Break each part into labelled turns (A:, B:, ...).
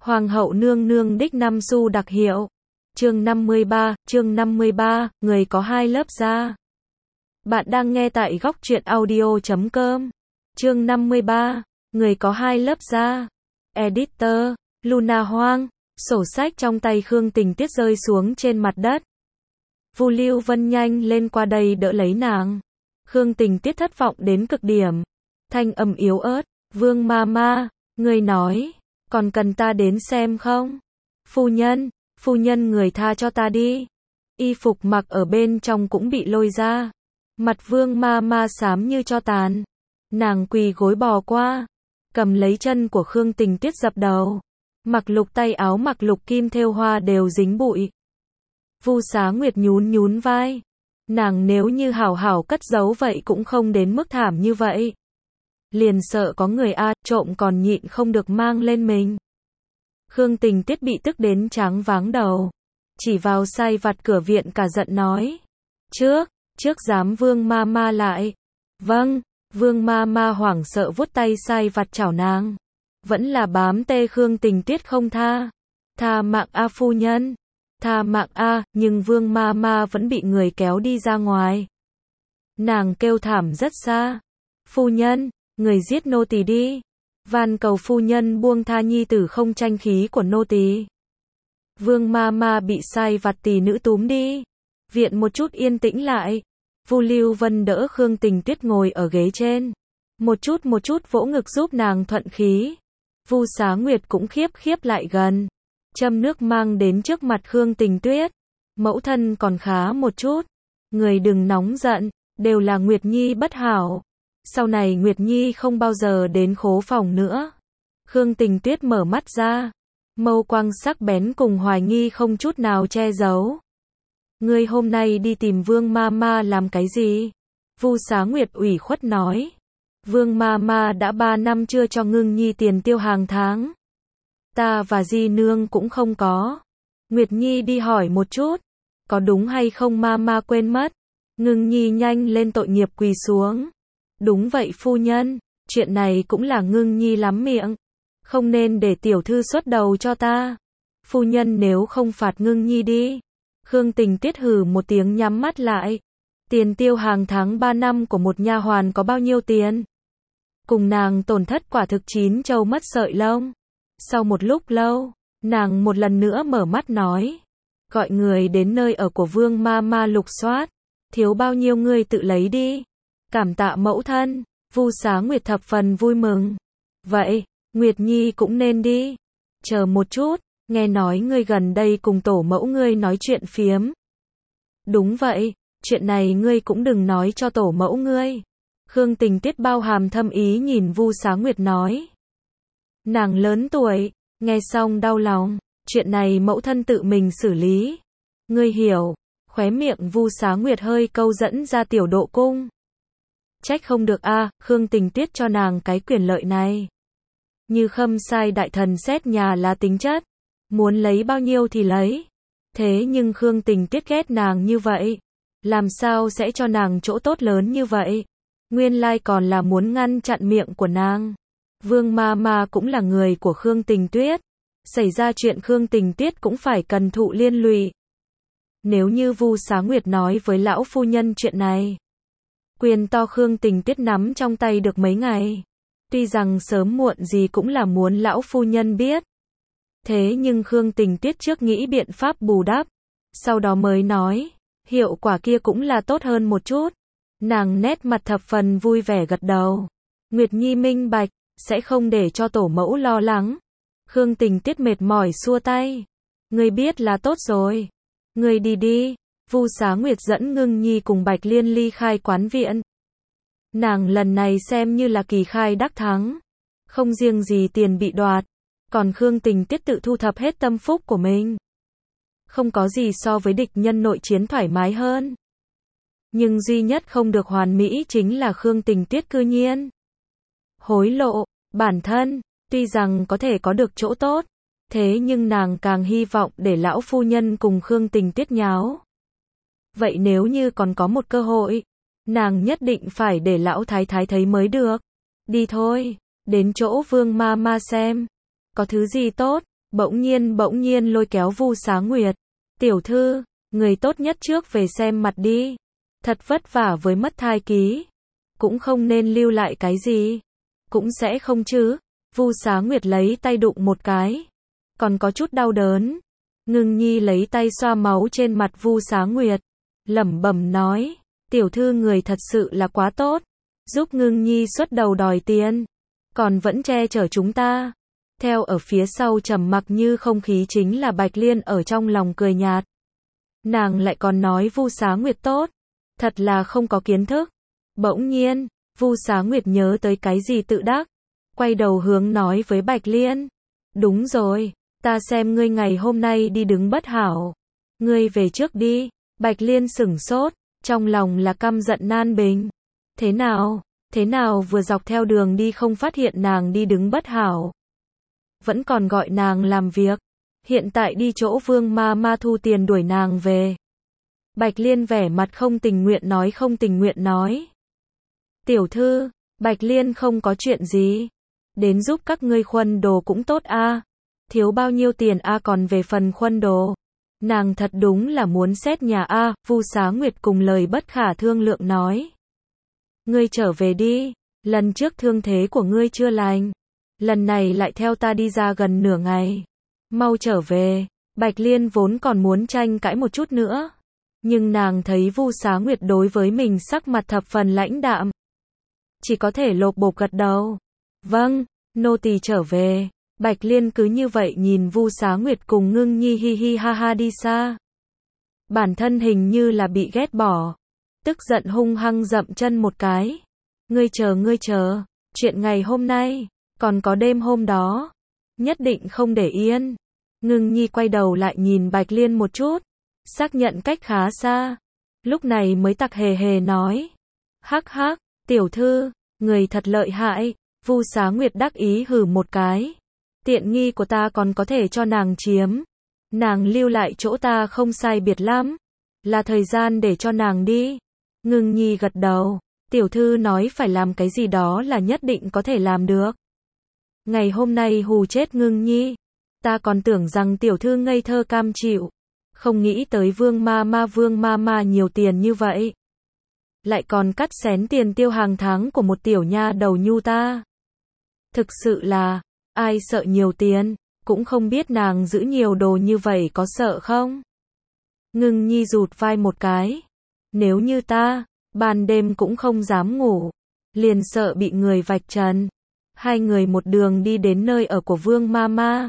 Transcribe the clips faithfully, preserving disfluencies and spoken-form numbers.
A: Hoàng hậu nương nương đích năm xu đặc hiệu. Chương năm mươi ba, chương năm mươi ba, người có hai lớp da. Bạn đang nghe tại góc truyện audio chấm com. Chương năm mươi ba, người có hai lớp da. Editor, Luna Hoang. Sổ sách trong tay Khương Tình Tuyết rơi xuống trên mặt đất. Vu Lưu Vân nhanh lên qua đây đỡ lấy nàng. Khương Tình Tuyết thất vọng đến cực điểm. Thanh âm yếu ớt, Vương ma ma, người nói, còn cần ta đến xem không? Phu nhân, phu nhân người tha cho ta đi. Y phục mặc ở bên trong cũng bị lôi ra. Mặt Vương ma ma xám như tro tàn. Nàng quỳ gối bò qua, cầm lấy chân của Khương Tình Tuyết dập đầu. Mặc lục tay áo mặc lục kim thêu hoa đều dính bụi. Vu Xá Nguyệt nhún nhún vai. Nàng nếu như hảo hảo cất giấu vậy cũng không đến mức thảm như vậy. Liền sợ có người a trộm còn nhịn không được mang lên mình. Khương Tình Tuyết bị tức đến tráng váng đầu. Chỉ vào sai vặt cửa viện cả giận nói. Trước, trước dám Vương ma ma lại. Vâng, Vương ma ma hoảng sợ vuốt tay sai vặt chảo nàng. Vẫn là bám tê Khương Tình Tuyết không tha. Tha mạng a phu nhân. Tha mạng a, nhưng Vương ma ma vẫn bị người kéo đi ra ngoài. Nàng kêu thảm rất xa. Phu nhân, người giết nô tỳ đi. Van cầu phu nhân buông tha nhi tử không tranh khí của nô tỳ. Vương ma ma bị sai vặt tỳ nữ túm đi. Viện một chút yên tĩnh lại. Vu Lưu Vân đỡ Khương Tình Tuyết ngồi ở ghế trên. Một chút một chút vỗ ngực giúp nàng thuận khí. Vu Xá Nguyệt cũng khiếp khiếp lại gần. Châm nước mang đến trước mặt Khương Tình Tuyết. Mẫu thân còn khá một chút. Người đừng nóng giận, đều là Nguyệt Nhi bất hảo. Sau này Nguyệt Nhi không bao giờ đến khố phòng nữa. Khương Tình Tuyết mở mắt ra. Mâu quang sắc bén cùng hoài nghi không chút nào che giấu. Ngươi hôm nay đi tìm Vương ma ma làm cái gì? Vu Xá Nguyệt ủy khuất nói. Vương ma ma đã ba năm chưa cho Ngưng Nhi tiền tiêu hàng tháng. Ta và Di Nương cũng không có. Nguyệt Nhi đi hỏi một chút. Có đúng hay không ma ma quên mất. Ngưng Nhi nhanh lên tội nghiệp quỳ xuống. Đúng vậy phu nhân, chuyện này cũng là Ngưng Nhi lắm miệng. Không nên để tiểu thư xuất đầu cho ta. Phu nhân nếu không phạt Ngưng Nhi đi. Khương Tình Tuyết hừ một tiếng nhắm mắt lại. Tiền tiêu hàng tháng ba năm của một nha hoàn có bao nhiêu tiền? Cùng nàng tổn thất quả thực chín châu mất sợi lông. Sau một lúc lâu, nàng một lần nữa mở mắt nói. Gọi người đến nơi ở của Vương ma ma lục soát. Thiếu bao nhiêu người tự lấy đi. Cảm tạ mẫu thân. Vu Xá Nguyệt thập phần vui mừng. Vậy, Nguyệt Nhi cũng nên đi. Chờ một chút, nghe nói ngươi gần đây cùng tổ mẫu ngươi nói chuyện phiếm. Đúng vậy, chuyện này ngươi cũng đừng nói cho tổ mẫu ngươi. Khương Tình Tuyết bao hàm thâm ý nhìn Vu Xá Nguyệt nói. Nàng lớn tuổi, nghe xong đau lòng, chuyện này mẫu thân tự mình xử lý. Ngươi hiểu, khóe miệng Vu Xá Nguyệt hơi câu dẫn ra tiểu độ cung. Trách không được a, Khương Tình Tuyết cho nàng cái quyền lợi này. Như Khâm Sai đại thần xét nhà là tính chất, muốn lấy bao nhiêu thì lấy. Thế nhưng Khương Tình Tuyết ghét nàng như vậy, làm sao sẽ cho nàng chỗ tốt lớn như vậy? Nguyên lai còn là muốn ngăn chặn miệng của nàng. Vương ma ma cũng là người của Khương Tình Tuyết. Xảy ra chuyện Khương Tình Tuyết cũng phải cần thụ liên lụy. Nếu như Vu Xá Nguyệt nói với lão phu nhân chuyện này, quyền to Khương Tình Tuyết nắm trong tay được mấy ngày. Tuy rằng sớm muộn gì cũng là muốn lão phu nhân biết. Thế nhưng Khương Tình Tuyết trước nghĩ biện pháp bù đắp. Sau đó mới nói, hiệu quả kia cũng là tốt hơn một chút. Nàng nét mặt thập phần vui vẻ gật đầu. Nguyệt Nhi minh bạch, sẽ không để cho tổ mẫu lo lắng. Khương Tình Tuyết mệt mỏi xua tay. Ngươi biết là tốt rồi. Ngươi đi đi. Vu Xá Nguyệt dẫn Ngưng Nhi cùng Bạch Liên ly khai quán viện. Nàng lần này xem như là kỳ khai đắc thắng. Không riêng gì tiền bị đoạt, còn Khương Tình Tuyết tự thu thập hết tâm phúc của mình. Không có gì so với địch nhân nội chiến thoải mái hơn. Nhưng duy nhất không được hoàn mỹ chính là Khương Tình Tuyết cư nhiên hối lộ bản thân. Tuy rằng có thể có được chỗ tốt, thế nhưng nàng càng hy vọng để lão phu nhân cùng Khương Tình Tuyết nháo. Vậy nếu như còn có một cơ hội, nàng nhất định phải để lão thái thái thấy mới được. Đi thôi, đến chỗ Vương ma ma xem. Có thứ gì tốt, Bỗng nhiên bỗng nhiên lôi kéo Vu Xá Nguyệt. Tiểu thư, người tốt nhất trước về xem mặt đi. Thật vất vả với mất thai ký. Cũng không nên lưu lại cái gì. Cũng sẽ không chứ. Vu Xá Nguyệt lấy tay đụng một cái. Còn có chút đau đớn. Ngưng Nhi lấy tay xoa máu trên mặt Vu Xá Nguyệt. Lẩm bẩm nói. Tiểu thư người thật sự là quá tốt. Giúp Ngưng Nhi xuất đầu đòi tiền. Còn vẫn che chở chúng ta. Theo ở phía sau trầm mặc như không khí chính là Bạch Liên ở trong lòng cười nhạt. Nàng lại còn nói Vu Xá Nguyệt tốt. Thật là không có kiến thức. Bỗng nhiên, Vu Xá Nguyệt nhớ tới cái gì tự đắc. Quay đầu hướng nói với Bạch Liên. Đúng rồi, ta xem ngươi ngày hôm nay đi đứng bất hảo. Ngươi về trước đi. Bạch Liên sửng sốt, trong lòng là căm giận nan bình. Thế nào, thế nào vừa dọc theo đường đi không phát hiện nàng đi đứng bất hảo. Vẫn còn gọi nàng làm việc. Hiện tại đi chỗ Vương Ma Ma thu tiền đuổi nàng về. Bạch Liên vẻ mặt không tình nguyện nói không tình nguyện nói. Tiểu thư, Bạch Liên không có chuyện gì. Đến giúp các ngươi khuân đồ cũng tốt a. Thiếu bao nhiêu tiền a còn về phần khuân đồ. Nàng thật đúng là muốn xét nhà a. Vu Xá Nguyệt cùng lời bất khả thương lượng nói. Ngươi trở về đi. Lần trước thương thế của ngươi chưa lành. Lần này lại theo ta đi ra gần nửa ngày. Mau trở về. Bạch Liên vốn còn muốn tranh cãi một chút nữa. Nhưng nàng thấy Vu Xá Nguyệt đối với mình sắc mặt thập phần lãnh đạm. Chỉ có thể lộp bộp gật đầu. Vâng, nô tỳ trở về. Bạch Liên cứ như vậy nhìn Vu Xá Nguyệt cùng Ngưng Nhi hi hi ha ha đi xa. Bản thân hình như là bị ghét bỏ. Tức giận hung hăng dậm chân một cái. Ngươi chờ ngươi chờ. Chuyện ngày hôm nay, còn có đêm hôm đó. Nhất định không để yên. Ngưng Nhi quay đầu lại nhìn Bạch Liên một chút. Xác nhận cách khá xa. Lúc này mới tặc hề hề nói. Hắc hắc, tiểu thư, người thật lợi hại. Vu Xá Nguyệt đắc ý hừ một cái. Tiện nghi của ta còn có thể cho nàng chiếm. Nàng lưu lại chỗ ta không sai biệt lắm. Là thời gian để cho nàng đi. Ngưng Nhi gật đầu. Tiểu thư nói phải làm cái gì đó là nhất định có thể làm được. Ngày hôm nay hù chết Ngưng Nhi. Ta còn tưởng rằng tiểu thư ngây thơ cam chịu. Không nghĩ tới Vương Ma Ma Vương Ma Ma nhiều tiền như vậy. Lại còn cắt xén tiền tiêu hàng tháng của một tiểu nha đầu nhu ta. Thực sự là, ai sợ nhiều tiền, cũng không biết nàng giữ nhiều đồ như vậy có sợ không? Ngưng Nhi rụt vai một cái. Nếu như ta, ban đêm cũng không dám ngủ. Liền sợ bị người vạch trần. Hai người một đường đi đến nơi ở của Vương Ma Ma.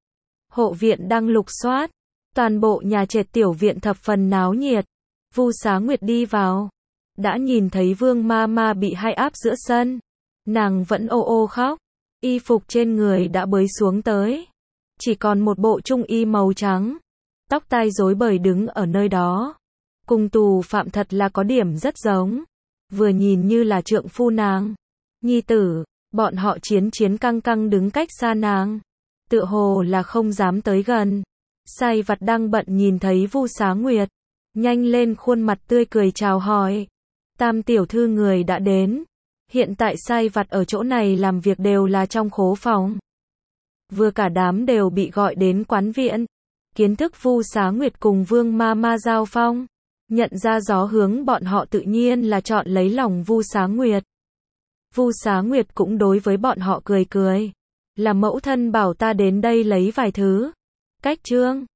A: Hộ viện đang lục soát. Toàn bộ nhà trệt tiểu viện thập phần náo nhiệt. Vu Xá Nguyệt đi vào. Đã nhìn thấy Vương Ma Ma bị hai áp giữa sân. Nàng vẫn ô ô khóc. Y phục trên người đã bới xuống tới. Chỉ còn một bộ trung y màu trắng. Tóc tai rối bời đứng ở nơi đó. Cùng tù phạm thật là có điểm rất giống. Vừa nhìn như là trượng phu nàng. Nhi tử, bọn họ chiến chiến căng căng đứng cách xa nàng. Tựa hồ là không dám tới gần. Sai vặt đang bận nhìn thấy Vu Xá Nguyệt. Nhanh lên khuôn mặt tươi cười chào hỏi. Tam tiểu thư người đã đến. Hiện tại sai vặt ở chỗ này làm việc đều là trong khố phòng. Vừa cả đám đều bị gọi đến quán viện. Kiến thức Vu Xá Nguyệt cùng Vương Ma Ma giao phong. Nhận ra gió hướng bọn họ tự nhiên là chọn lấy lòng Vu Xá Nguyệt. Vu Xá Nguyệt cũng đối với bọn họ cười cười. Là mẫu thân bảo ta đến đây lấy vài thứ. Cách trương.